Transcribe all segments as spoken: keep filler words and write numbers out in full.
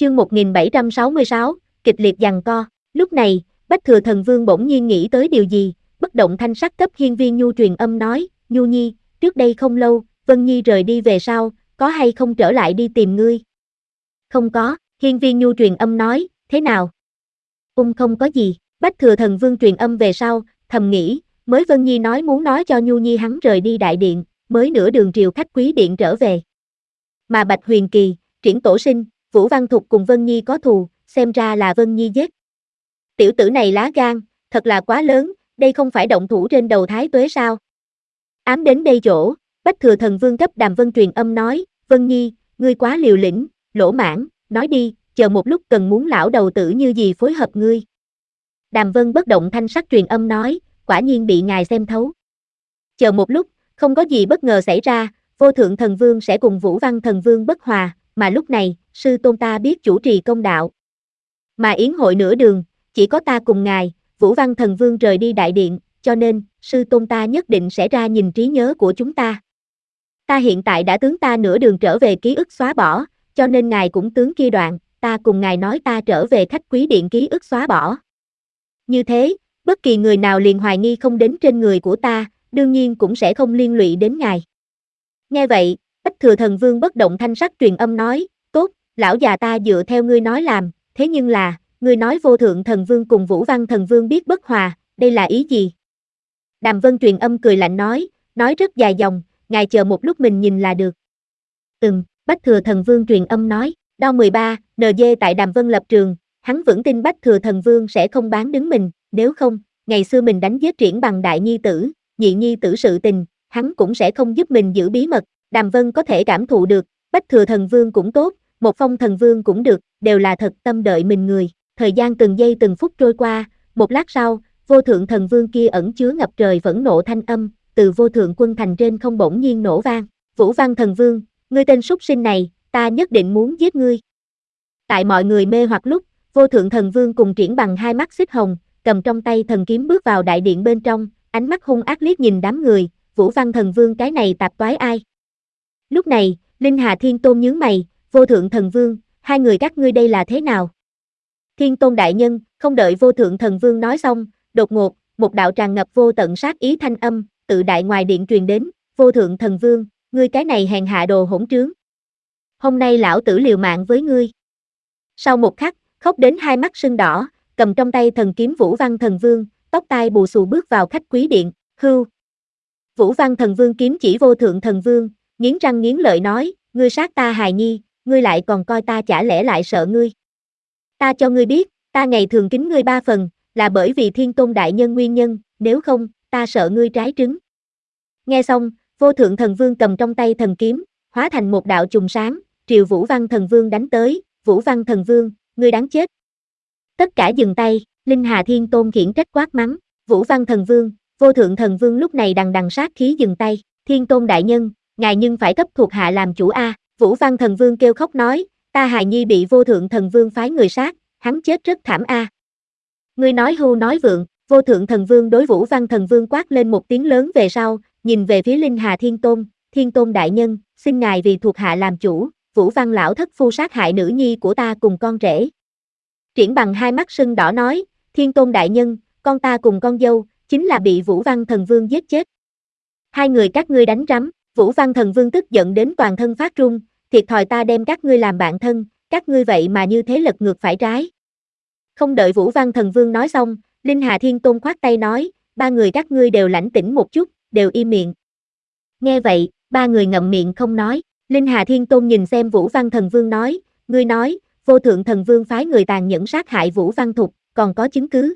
Chương một nghìn bảy trăm sáu mươi sáu, kịch liệt giằng co. Lúc này, Bách Thừa Thần Vương bỗng nhiên nghĩ tới điều gì, bất động thanh sắc cấp Hiên Viên Nhu truyền âm nói, Nhu Nhi, trước đây không lâu, Vân Nhi rời đi về sau, có hay không trở lại đi tìm ngươi? Không có, Hiên Viên Nhu truyền âm nói, thế nào? Ung không có gì, Bách Thừa Thần Vương truyền âm về sau, thầm nghĩ, mới Vân Nhi nói muốn nói cho Nhu Nhi hắn rời đi đại điện, mới nửa đường triều khách quý điện trở về. Mà Bạch Huyền Kỳ, Triển Tổ Sinh, Vũ Văn Thục cùng Vân Nhi có thù, xem ra là Vân Nhi giết. Tiểu tử này lá gan, thật là quá lớn, đây không phải động thủ trên đầu Thái Tuế sao? Ám đến đây chỗ, Bách Thừa Thần Vương cấp Đàm Vân truyền âm nói, Vân Nhi, ngươi quá liều lĩnh, lỗ mãng, nói đi, chờ một lúc cần muốn lão đầu tử như gì phối hợp ngươi. Đàm Vân bất động thanh sắc truyền âm nói, quả nhiên bị ngài xem thấu. Chờ một lúc, không có gì bất ngờ xảy ra, Vô Thượng Thần Vương sẽ cùng Vũ Văn Thần Vương bất hòa, mà lúc này, sư tôn ta biết chủ trì công đạo. Mà yến hội nửa đường, chỉ có ta cùng ngài, Vũ Văn Thần Vương rời đi đại điện, cho nên, sư tôn ta nhất định sẽ ra nhìn trí nhớ của chúng ta. Ta hiện tại đã tướng ta nửa đường trở về ký ức xóa bỏ, cho nên ngài cũng tướng kia đoạn, ta cùng ngài nói ta trở về khách quý điện ký ức xóa bỏ. Như thế, bất kỳ người nào liền hoài nghi không đến trên người của ta, đương nhiên cũng sẽ không liên lụy đến ngài. Nghe vậy, Bách Thừa Thần Vương bất động thanh sắc truyền âm nói, tốt, lão già ta dựa theo ngươi nói làm, thế nhưng là, ngươi nói Vô Thượng Thần Vương cùng Vũ Văn Thần Vương biết bất hòa, đây là ý gì? Đàm Vân truyền âm cười lạnh nói, nói rất dài dòng, ngài chờ một lúc mình nhìn là được. Ừm, Bách Thừa Thần Vương truyền âm nói, đo mười ba, en giê tại Đàm Vân lập trường, hắn vững tin Bách Thừa Thần Vương sẽ không bán đứng mình, nếu không, ngày xưa mình đánh giết Triển Bằng đại nhi tử, nhị nhi tử sự tình, hắn cũng sẽ không giúp mình giữ bí mật. Đàm Vân có thể cảm thụ được, Bách Thừa Thần Vương cũng tốt, Một Phong Thần Vương cũng được, đều là thật tâm đợi mình người. Thời gian từng giây từng phút trôi qua, một lát sau, Vô Thượng Thần Vương kia ẩn chứa ngập trời phẫn nộ thanh âm, từ Vô Thượng Quân Thành trên không bỗng nhiên nổ vang. Vũ Văn Thần Vương, ngươi tên súc sinh này, ta nhất định muốn giết ngươi. Tại mọi người mê hoặc lúc, Vô Thượng Thần Vương cùng Triển Bằng hai mắt xích hồng, cầm trong tay thần kiếm bước vào đại điện bên trong, ánh mắt hung ác liếc nhìn đám người, Vũ Văn Thần Vương cái này tạp toái ai. Lúc này, Linh Hà Thiên Tôn nhướng mày, Vô Thượng Thần Vương, hai người các ngươi đây là thế nào? Thiên Tôn đại nhân, không đợi Vô Thượng Thần Vương nói xong, đột ngột, một đạo tràn ngập vô tận sát ý thanh âm, tự đại ngoài điện truyền đến, Vô Thượng Thần Vương, ngươi cái này hèn hạ đồ hỗn trướng. Hôm nay lão tử liều mạng với ngươi. Sau một khắc, khóc đến hai mắt sưng đỏ, cầm trong tay thần kiếm Vũ Văn Thần Vương, tóc tai bù xù bước vào khách quý điện, hưu. Vũ Văn Thần Vương kiếm chỉ Vô Thượng Thần Vương, nghiến răng nghiến lợi nói, ngươi sát ta hài nhi, ngươi lại còn coi ta chả lẽ lại sợ ngươi. Ta cho ngươi biết, ta ngày thường kính ngươi ba phần, là bởi vì Thiên Tôn đại nhân nguyên nhân, nếu không, ta sợ ngươi trái trứng. Nghe xong, Vô Thượng Thần Vương cầm trong tay thần kiếm, hóa thành một đạo chùm sáng, triều Vũ Văn Thần Vương đánh tới, Vũ Văn Thần Vương, ngươi đáng chết. Tất cả dừng tay, Linh Hà Thiên Tôn khiển trách quát mắng, Vũ Văn Thần Vương, Vô Thượng Thần Vương lúc này đằng đằng sát khí dừng tay, Thiên Tôn đại nhân, ngài nhưng phải cấp thuộc hạ làm chủ a. Vũ Văn Thần Vương kêu khóc nói, ta hài nhi bị Vô Thượng Thần Vương phái người sát, hắn chết rất thảm a. Ngươi nói hưu nói vượng, Vô Thượng Thần Vương đối Vũ Văn Thần Vương quát lên một tiếng lớn về sau, nhìn về phía Linh Hà Thiên Tôn, Thiên Tôn đại nhân, xin ngài vì thuộc hạ làm chủ, Vũ Văn lão thất phu sát hại nữ nhi của ta cùng con rể. Triển Bằng hai mắt sưng đỏ nói, Thiên Tôn đại nhân, con ta cùng con dâu, chính là bị Vũ Văn Thần Vương giết chết. Hai người các ngươi đánh rắm, Vũ Văn Thần Vương tức giận đến toàn thân phát run, thiệt thòi ta đem các ngươi làm bạn thân, các ngươi vậy mà như thế lật ngược phải trái. Không đợi Vũ Văn Thần Vương nói xong, Linh Hà Thiên Tôn khoát tay nói, ba người các ngươi đều lãnh tĩnh một chút, đều im miệng. Nghe vậy, ba người ngậm miệng không nói, Linh Hà Thiên Tôn nhìn xem Vũ Văn Thần Vương nói, ngươi nói, Vô Thượng Thần Vương phái người tàn nhẫn sát hại Vũ Văn Thục, còn có chứng cứ?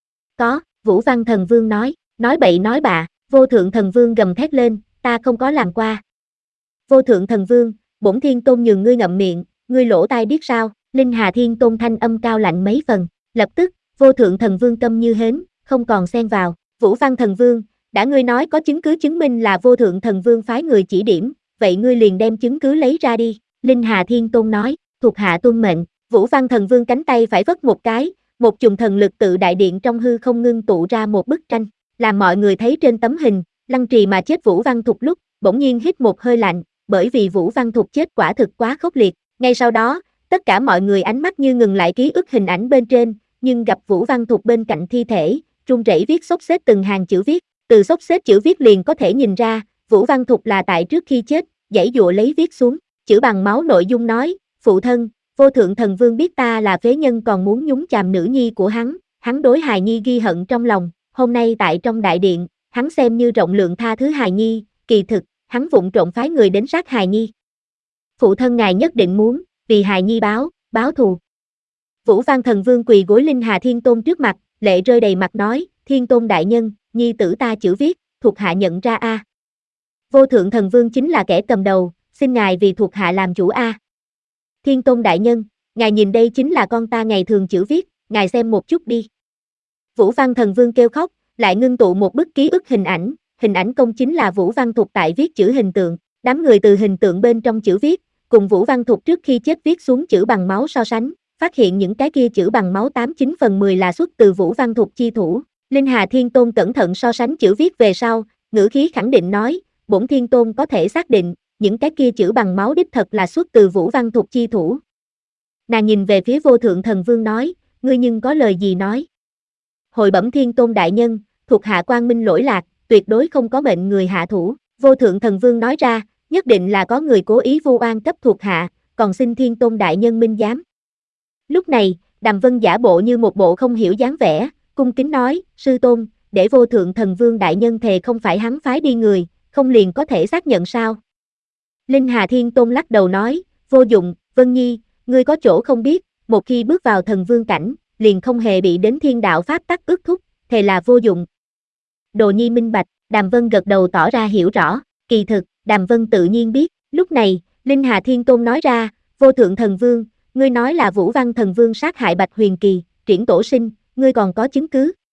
Có, Vũ Văn Thần Vương nói, nói bậy nói bạ, Vô Thượng Thần Vương gầm thét lên, ta không có làm qua. Vô Thượng Thần Vương, bổn Thiên Tôn nhường ngươi ngậm miệng, ngươi lỗ tai biết sao? Linh Hà Thiên Tôn thanh âm cao lạnh mấy phần, lập tức, Vô Thượng Thần Vương câm như hến, không còn xen vào. Vũ Văn Thần Vương, đã ngươi nói có chứng cứ chứng minh là Vô Thượng Thần Vương phái người chỉ điểm, vậy ngươi liền đem chứng cứ lấy ra đi. Linh Hà Thiên Tôn nói, thuộc hạ tuân mệnh. Vũ Văn Thần Vương cánh tay phải vất một cái, một chùm thần lực tự đại điện trong hư không ngưng tụ ra một bức tranh, làm mọi người thấy trên tấm hình, lăng trì mà chết Vũ Văn Thục lúc, bỗng nhiên hít một hơi lạnh, bởi vì Vũ Văn Thục chết quả thực quá khốc liệt. Ngay sau đó, Tất cả mọi người ánh mắt như ngừng lại ký ức hình ảnh bên trên, nhưng gặp Vũ Văn Thục bên cạnh thi thể, run rẩy viết xốc xếp từng hàng chữ viết, từ xốc xếp chữ viết liền có thể nhìn ra, Vũ Văn Thục là tại trước khi chết, giãy dụa lấy viết xuống, chữ bằng máu nội dung nói, phụ thân, vô thượng thần vương biết ta là phế nhân còn muốn nhúng chàm nữ nhi của hắn, hắn đối hài nhi ghi hận trong lòng, hôm nay tại trong đại điện, hắn xem như rộng lượng tha thứ hài nhi, kỳ thực, hắn vụng trộm phái người đến sát hài nhi. Phụ thân ngài nhất định muốn, vì hài nhi báo, báo thù. Vũ Văn Thần Vương quỳ gối Linh Hà Thiên Tôn trước mặt, lệ rơi đầy mặt nói, Thiên Tôn đại nhân, nhi tử ta chữ viết, thuộc hạ nhận ra a. Vô thượng thần vương chính là kẻ cầm đầu, xin ngài vì thuộc hạ làm chủ a. Thiên Tôn đại nhân, ngài nhìn đây chính là con ta ngày thường chữ viết, ngài xem một chút đi. Vũ Văn Thần Vương kêu khóc, lại ngưng tụ một bức ký ức hình ảnh, hình ảnh công chính là Vũ Văn Thục tại viết chữ hình tượng, đám người từ hình tượng bên trong chữ viết, cùng Vũ Văn Thục trước khi chết viết xuống chữ bằng máu so sánh, phát hiện những cái kia chữ bằng máu tám chín phần mười là xuất từ Vũ Văn Thục chi thủ. Linh Hà Thiên Tôn cẩn thận so sánh chữ viết về sau, ngữ khí khẳng định nói, bổn Thiên Tôn có thể xác định, những cái kia chữ bằng máu đích thật là xuất từ Vũ Văn Thục chi thủ. Nàng nhìn về phía Vô Thượng Thần Vương nói, ngươi nhưng có lời gì nói? Hồi bẩm Thiên Tôn đại nhân, thuộc hạ quang minh lỗi lạc, tuyệt đối không có mệnh người hạ thủ. Vô Thượng Thần Vương nói ra, nhất định là có người cố ý vu oan cấp thuộc hạ, còn xin Thiên Tôn đại nhân minh giám. Lúc này, Đàm Vân giả bộ như một bộ không hiểu dáng vẻ, cung kính nói, sư tôn, để Vô Thượng Thần Vương đại nhân thề không phải hắn phái đi người, không liền có thể xác nhận sao? Linh Hà Thiên Tôn lắc đầu nói, vô dụng, Vân Nhi, ngươi có chỗ không biết, một khi bước vào thần vương cảnh, liền không hề bị đến thiên đạo pháp tắc ước thúc, thề là vô dụng. Đồ Nhi minh bạch, Đàm Vân gật đầu tỏ ra hiểu rõ, kỳ thực, Đàm Vân tự nhiên biết, lúc này, Linh Hà Thiên Tôn nói ra, Vô Thượng Thần Vương, ngươi nói là Vũ Văn Thần Vương sát hại Bạch Huyền Kỳ, Triển Tổ Sinh, ngươi còn có chứng cứ?